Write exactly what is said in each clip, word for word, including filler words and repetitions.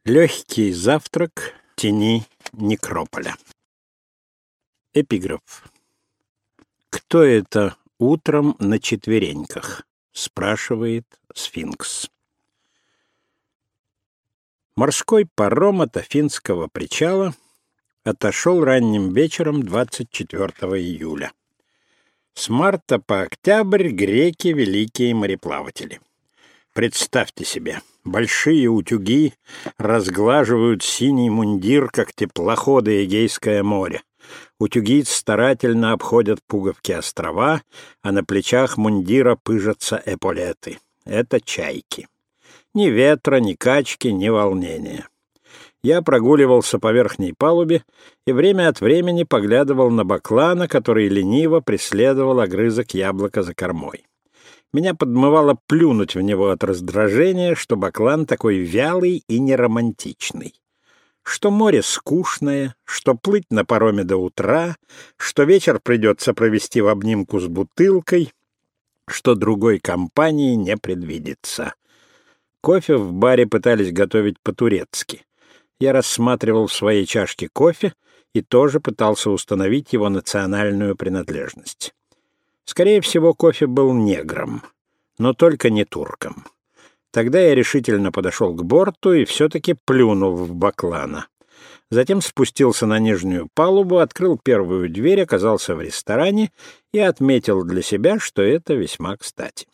Легкий завтрак в тени некрополя. Эпиграф. «Кто это утром на четвереньках?» — спрашивает сфинкс. Морской паром от Афинского причала отошел ранним вечером двадцать четвёртого июля. С марта по октябрь греки — великие мореплаватели. Представьте себе, большие утюги разглаживают синий мундир, как теплоходы Эгейское море. Утюги старательно обходят пуговки острова, а на плечах мундира пыжатся эполеты. Это чайки. Ни ветра, ни качки, ни волнения. Я прогуливался по верхней палубе и время от времени поглядывал на баклана, который лениво преследовал огрызок яблока за кормой. Меня подмывало плюнуть в него от раздражения, что баклан такой вялый и неромантичный. Что море скучное, что плыть на пароме до утра, что вечер придется провести в обнимку с бутылкой, что другой компании не предвидится. Кофе в баре пытались готовить по-турецки. Я рассматривал в своей чашке кофе и тоже пытался установить его национальную принадлежность. Скорее всего, кофе был негром, но только не турком. Тогда я решительно подошел к борту и все-таки плюнул в баклана. Затем спустился на нижнюю палубу, открыл первую дверь, оказался в ресторане и отметил для себя, что это весьма кстати.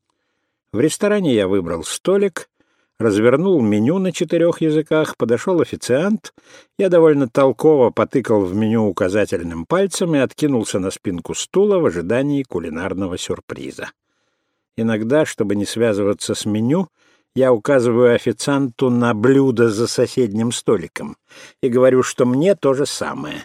В ресторане я выбрал столик, развернул меню на четырех языках, подошел официант, я довольно толково потыкал в меню указательным пальцем и откинулся на спинку стула в ожидании кулинарного сюрприза. Иногда, чтобы не связываться с меню, я указываю официанту на блюдо за соседним столиком и говорю, что мне то же самое.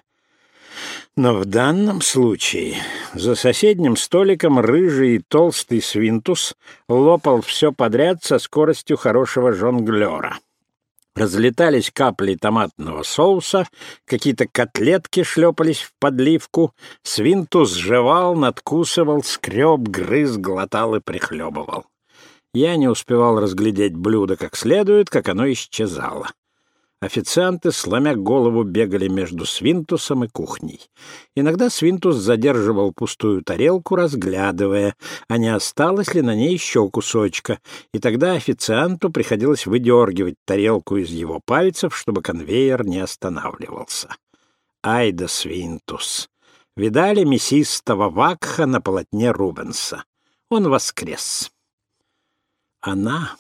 Но в данном случае за соседним столиком рыжий и толстый свинтус лопал все подряд со скоростью хорошего жонглера. Разлетались капли томатного соуса, какие-то котлетки шлепались в подливку, свинтус жевал, надкусывал, скреб, грыз, глотал и прихлебывал. Я не успевал разглядеть блюдо как следует, как оно исчезало. Официанты, сломя голову, бегали между свинтусом и кухней. Иногда свинтус задерживал пустую тарелку, разглядывая, а не осталось ли на ней еще кусочка, и тогда официанту приходилось выдергивать тарелку из его пальцев, чтобы конвейер не останавливался. Ай да свинтус! Видали мясистого вакха на полотне Рубенса? Он воскрес. Она...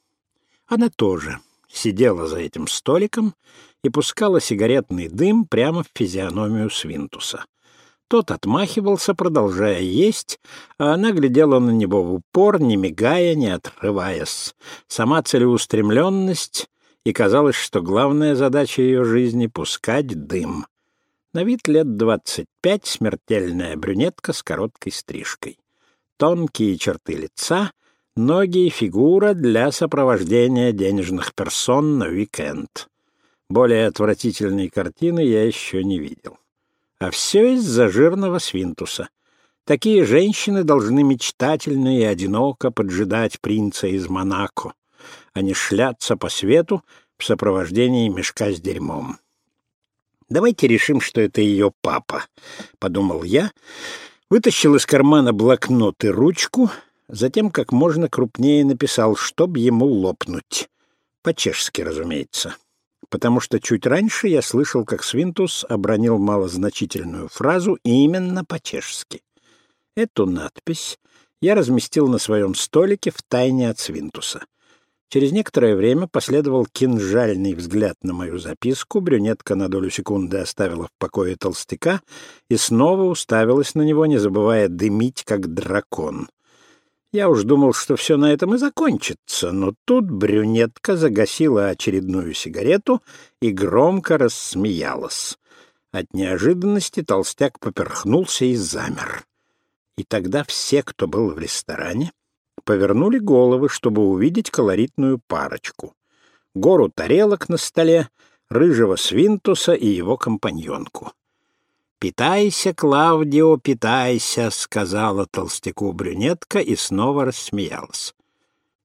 Она тоже сидела за этим столиком и пускала сигаретный дым прямо в физиономию свинтуса. Тот отмахивался, продолжая есть, а она глядела на него в упор, не мигая, не отрываясь. Сама целеустремленность, и казалось, что главная задача ее жизни — пускать дым. На вид лет двадцать пять, смертельная брюнетка с короткой стрижкой. Тонкие черты лица, ноги и фигура для сопровождения денежных персон на уикенд. Более отвратительной картины я еще не видел. А все из-за жирного свинтуса. Такие женщины должны мечтательно и одиноко поджидать принца из Монако, а не шляться по свету в сопровождении мешка с дерьмом. «Давайте решим, что это ее папа», — подумал я, вытащил из кармана блокнот и ручку, затем как можно крупнее написал, чтоб ему лопнуть. По-чешски, разумеется. Потому что чуть раньше я слышал, как свинтус обронил малозначительную фразу именно по-чешски. Эту надпись я разместил на своем столике втайне от свинтуса. Через некоторое время последовал кинжальный взгляд на мою записку, брюнетка на долю секунды оставила в покое толстяка и снова уставилась на него, не забывая дымить, как дракон. Я уж думал, что все на этом и закончится, но тут брюнетка загасила очередную сигарету и громко рассмеялась. От неожиданности толстяк поперхнулся и замер. И тогда все, кто был в ресторане, повернули головы, чтобы увидеть колоритную парочку. Гору тарелок на столе, рыжего свинтуса и его компаньонку. «Питайся, Клавдио, питайся», — сказала толстяку брюнетка и снова рассмеялась.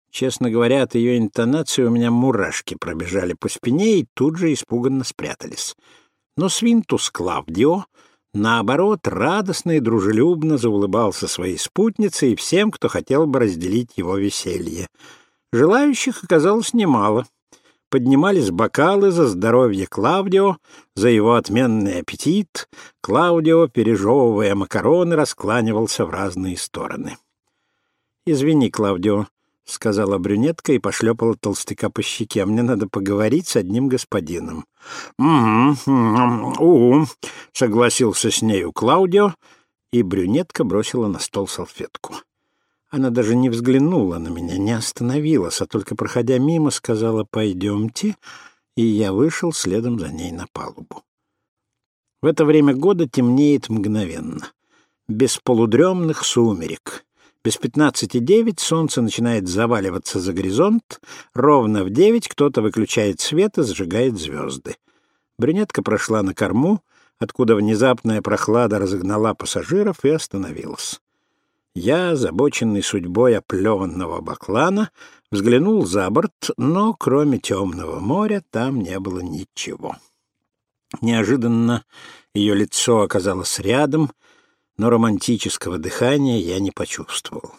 Честно говоря, от ее интонации у меня мурашки пробежали по спине и тут же испуганно спрятались. Но Свинтус Клавдио, наоборот, радостно и дружелюбно заулыбался своей спутнице и всем, кто хотел бы разделить его веселье. Желающих оказалось немало. Поднимались бокалы за здоровье Клавдио, за его отменный аппетит. Клавдио, пережевывая макароны, раскланивался в разные стороны. «Извини, Клавдио», — сказала брюнетка и пошлепала толстяка по щеке. «Мне надо поговорить с одним господином». «Угу, угу», — согласился с нею Клаудио, и брюнетка бросила на стол салфетку. Она даже не взглянула на меня, не остановилась, а только, проходя мимо, сказала «пойдемте», и я вышел следом за ней на палубу. В это время года темнеет мгновенно, без полудремных сумерек. Без пятнадцати девять солнце начинает заваливаться за горизонт, ровно в девять кто-то выключает свет и зажигает звезды. Брюнетка прошла на корму, откуда внезапная прохлада разогнала пассажиров и остановилась. Я, озабоченный судьбой оплеванного баклана, взглянул за борт, но кроме темного моря там не было ничего. Неожиданно ее лицо оказалось рядом, но романтического дыхания я не почувствовал.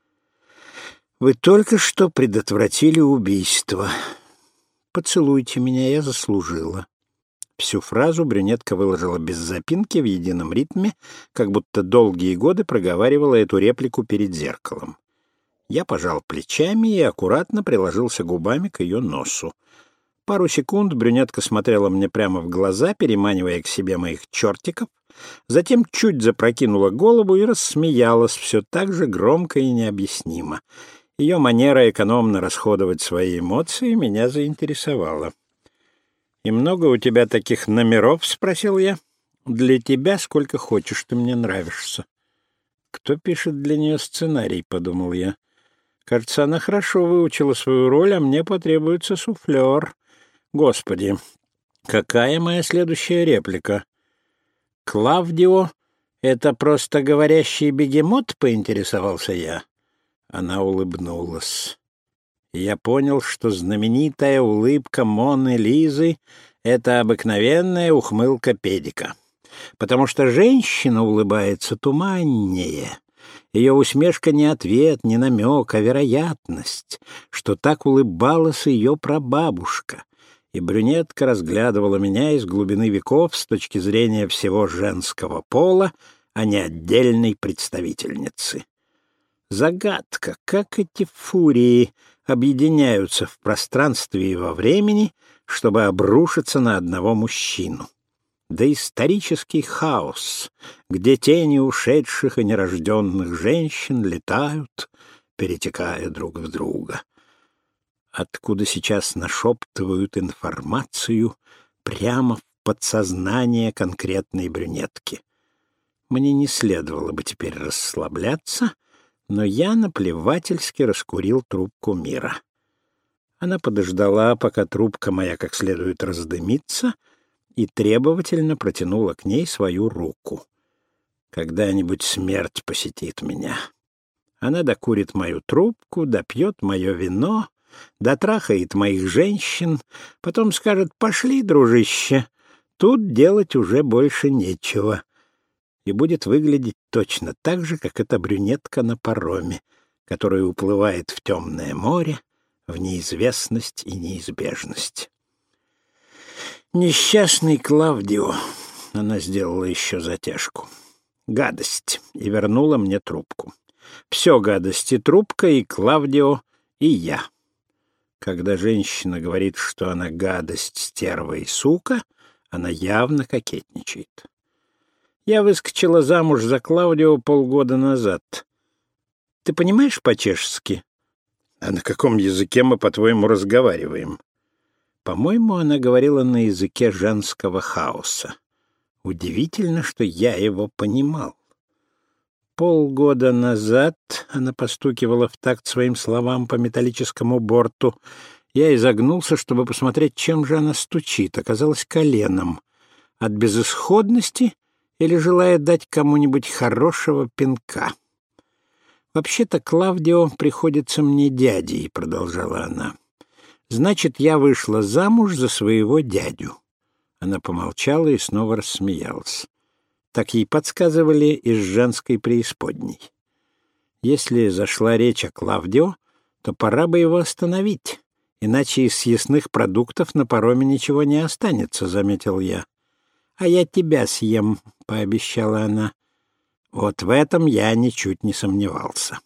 «Вы только что предотвратили убийство. Поцелуйте меня, я заслужила». Всю фразу брюнетка выложила без запинки в едином ритме, как будто долгие годы проговаривала эту реплику перед зеркалом. Я пожал плечами и аккуратно приложился губами к ее носу. Пару секунд брюнетка смотрела мне прямо в глаза, переманивая к себе моих чертиков, затем чуть запрокинула голову и рассмеялась все так же громко и необъяснимо. Ее манера экономно расходовать свои эмоции меня заинтересовала. «И много у тебя таких номеров?» — спросил я. «Для тебя сколько хочешь, ты мне нравишься». «Кто пишет для нее сценарий?» — подумал я. «Кажется, она хорошо выучила свою роль, а мне потребуется суфлер. Господи, какая моя следующая реплика?» «Клавдио — это просто говорящий бегемот?» — поинтересовался я. Она улыбнулась. Я понял, что знаменитая улыбка Моны Лизы — это обыкновенная ухмылка педика. Потому что женщина улыбается туманнее. Ее усмешка не ответ, не намек, а вероятность, что так улыбалась ее прабабушка. И брюнетка разглядывала меня из глубины веков с точки зрения всего женского пола, а не отдельной представительницы. Загадка, как эти фурии объединяются в пространстве и во времени, чтобы обрушиться на одного мужчину. Да исторический хаос, где тени ушедших и нерожденных женщин летают, перетекая друг в друга. Откуда сейчас нашептывают информацию прямо в подсознание конкретной брюнетки. Мне не следовало бы теперь расслабляться, но я наплевательски раскурил трубку мира. Она подождала, пока трубка моя как следует раздымится, и требовательно протянула к ней свою руку. Когда-нибудь смерть посетит меня. Она докурит мою трубку, допьет мое вино, дотрахает моих женщин, потом скажет: «Пошли, дружище, тут делать уже больше нечего». И будет выглядеть точно так же, как эта брюнетка на пароме, которая уплывает в темное море, в неизвестность и неизбежность. Несчастный Клавдио. Она сделала еще затяжку. Гадость. И вернула мне трубку. Все гадость: и трубка, и Клавдио, и я. Когда женщина говорит, что она гадость, стерва и сука, она явно кокетничает. Я выскочила замуж за Клавдио полгода назад. Ты понимаешь по-чешски? А на каком языке мы, по-твоему, разговариваем? По-моему, она говорила на языке женского хаоса. Удивительно, что я его понимал. Полгода назад, она постукивала в такт своим словам по металлическому борту, я изогнулся, чтобы посмотреть, чем же она стучит. Оказалось, коленом. От безысходности или желая дать кому-нибудь хорошего пинка. «Вообще-то Клавдио приходится мне дядей», — продолжала она. «Значит, я вышла замуж за своего дядю». Она помолчала и снова рассмеялась. Так ей подсказывали из женской преисподней. Если зашла речь о Клавдио, то пора бы его остановить, иначе из съестных продуктов на пароме ничего не останется, — заметил я. «А я тебя съем», — пообещала она. Вот в этом я ничуть не сомневался.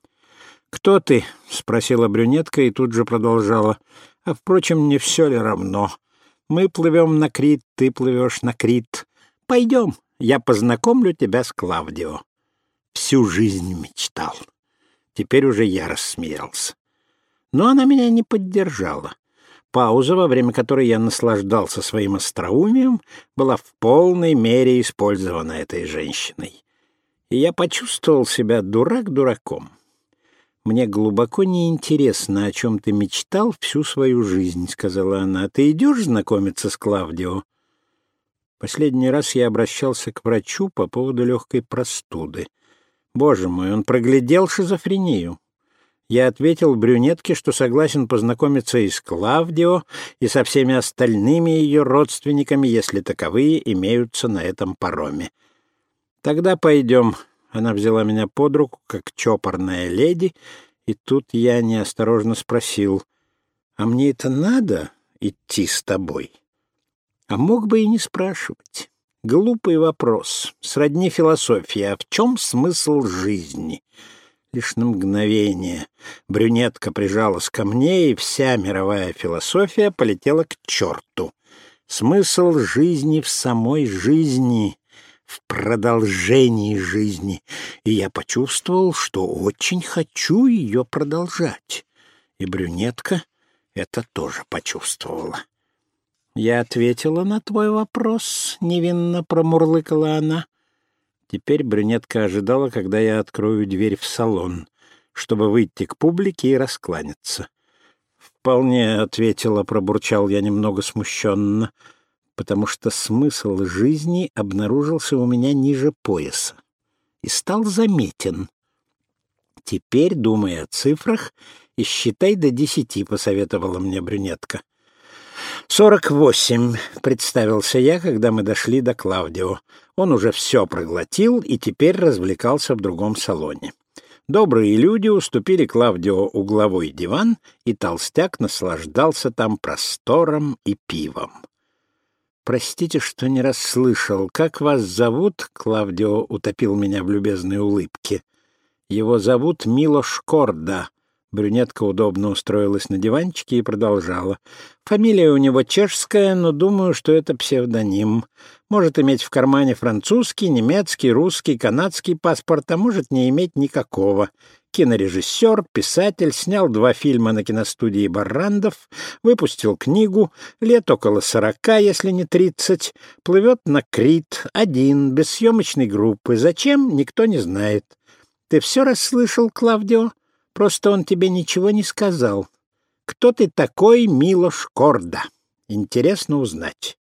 «Кто ты?» — спросила брюнетка и тут же продолжала. «А, впрочем, не все ли равно? Мы плывем на Крит, ты плывешь на Крит. Пойдем, я познакомлю тебя с Клавдио». Всю жизнь мечтал. Теперь уже я рассмеялся. Но она меня не поддержала. Пауза, во время которой я наслаждался своим остроумием, была в полной мере использована этой женщиной. И я почувствовал себя дурак дураком. «Мне глубоко неинтересно, о чем ты мечтал всю свою жизнь», — сказала она. «Ты идешь знакомиться с Клавдио?» Последний раз я обращался к врачу по поводу легкой простуды. Боже мой, он проглядел шизофрению. Я ответил брюнетке, что согласен познакомиться и с Клавдио, и со всеми остальными ее родственниками, если таковые имеются на этом пароме. «Тогда пойдем». Она взяла меня под руку, как чопорная леди, и тут я неосторожно спросил: «А мне это надо идти с тобой?» А мог бы и не спрашивать. Глупый вопрос, сродни философии. А в чем смысл жизни? Лишь на мгновение брюнетка прижалась ко мне, и вся мировая философия полетела к черту. Смысл жизни в самой жизни, в продолжении жизни. И я почувствовал, что очень хочу ее продолжать. И брюнетка это тоже почувствовала. «Я ответила на твой вопрос», — невинно промурлыкала она. Теперь брюнетка ожидала, когда я открою дверь в салон, чтобы выйти к публике и раскланяться. «Вполне ответила», — пробурчал я немного смущенно, потому что смысл жизни обнаружился у меня ниже пояса и стал заметен. «Теперь думай о цифрах и считай до десяти», — посоветовала мне брюнетка. «Сорок восемь», — представился я, когда мы дошли до Клавдио. Он уже все проглотил и теперь развлекался в другом салоне. Добрые люди уступили Клавдио угловой диван, и толстяк наслаждался там простором и пивом. «Простите, что не расслышал. Как вас зовут?» — Клавдио утопил меня в любезной улыбке. «Его зовут Милош Корда». Брюнетка удобно устроилась на диванчике и продолжала. «Фамилия у него чешская, но думаю, что это псевдоним. Может иметь в кармане французский, немецкий, русский, канадский паспорт, а может не иметь никакого. Кинорежиссер, писатель, снял два фильма на киностудии Баррандов, выпустил книгу, лет около сорока, если не тридцать, плывет на Крит, один, без съемочной группы. Зачем, никто не знает. Ты все расслышал, Клавдио? Просто он тебе ничего не сказал. Кто ты такой, Милош Корда? Интересно узнать».